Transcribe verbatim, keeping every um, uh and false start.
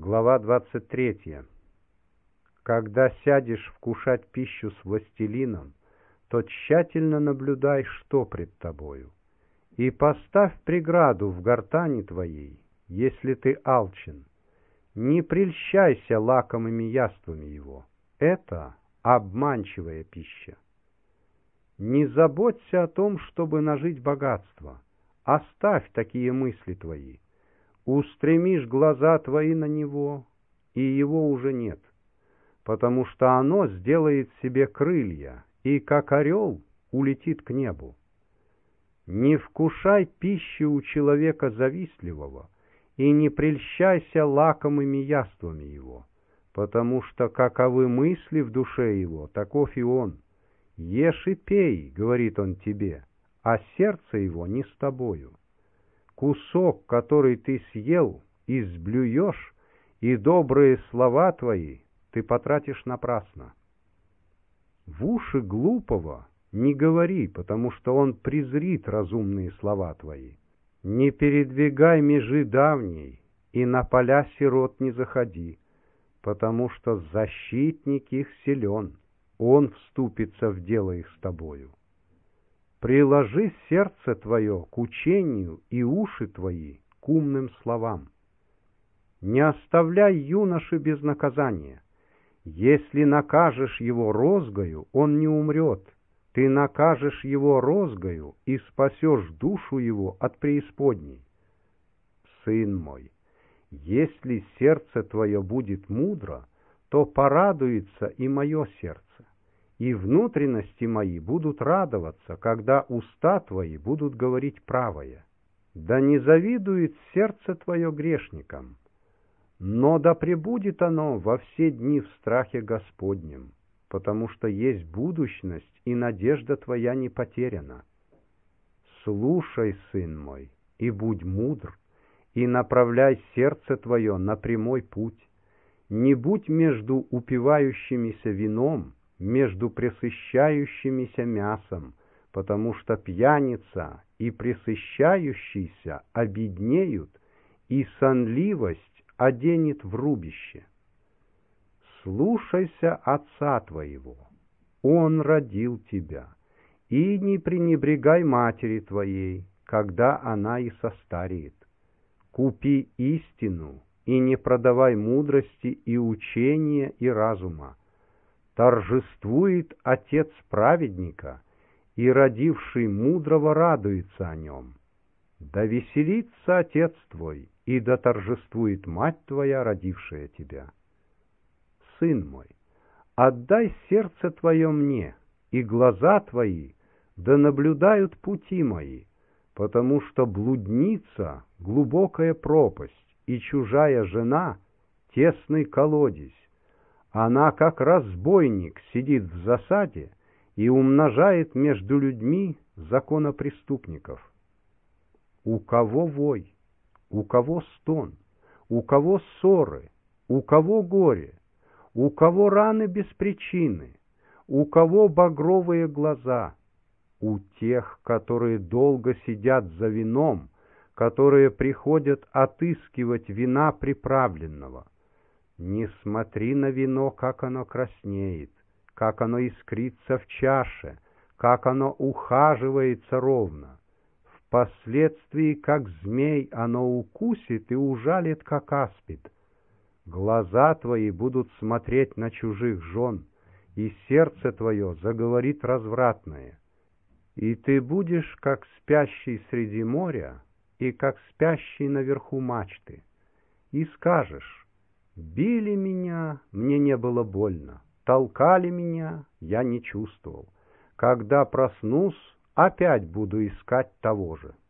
Глава двадцать третья. Когда сядешь вкушать пищу с властелином, то тщательно наблюдай, что пред тобою, и поставь преграду в гортани твоей, если ты алчен. Не прельщайся лакомыми яствами его, это обманчивая пища. Не заботься о том, чтобы нажить богатство, оставь такие мысли твои. Устремишь глаза твои на него, и его уже нет, потому что оно сделает себе крылья, и, как орел, улетит к небу. Не вкушай пищи у человека завистливого, и не прельщайся лакомыми яствами его, потому что каковы мысли в душе его, таков и он. Ешь и пей, говорит он тебе, а сердце его не с тобою. Кусок, который ты съел, изблюешь, и добрые слова твои ты потратишь напрасно. В уши глупого не говори, потому что он презрит разумные слова твои. Не передвигай межи давней, и на поля сирот не заходи, потому что защитник их силен, он вступится в дело их с тобою. Приложи сердце твое к учению и уши твои к умным словам. Не оставляй юноши без наказания. Если накажешь его розгою, он не умрет. Ты накажешь его розгою и спасешь душу его от преисподней. Сын мой, если сердце твое будет мудро, то порадуется и мое сердце. И внутренности мои будут радоваться, когда уста твои будут говорить правое. Да не завидует сердце твое грешникам, но да пребудет оно во все дни в страхе Господнем, потому что есть будущность, и надежда твоя не потеряна. Слушай, сын мой, и будь мудр, и направляй сердце твое на прямой путь. Не будь между упивающимися вином, между пресыщающимися мясом, потому что пьяница и пресыщающийся обеднеют, и сонливость оденет в рубище. Слушайся отца твоего, он родил тебя, и не пренебрегай матери твоей, когда она и состареет. Купи истину, и не продавай мудрости и учения и разума. Торжествует отец праведника, и родивший мудрого радуется о нем. Да веселится отец твой, и да торжествует мать твоя, родившая тебя. Сын мой, отдай сердце твое мне, и глаза твои да наблюдают пути мои, потому что блудница — глубокая пропасть, и чужая жена — тесный колодезь. Она, как разбойник, сидит в засаде и умножает между людьми законопреступников. У кого вой, у кого стон, у кого ссоры, у кого горе, у кого раны без причины, у кого багровые глаза, у тех, которые долго сидят за вином, которые приходят отыскивать вина приправленного. Не смотри на вино, как оно краснеет, как оно искрится в чаше, как оно ухаживается ровно. Впоследствии, как змей, оно укусит и ужалит, как аспид. Глаза твои будут смотреть на чужих жен, и сердце твое заговорит развратное. И ты будешь, как спящий среди моря, и как спящий наверху мачты, и скажешь: били меня, мне не было больно, толкали меня, я не чувствовал. Когда проснусь, опять буду искать того же.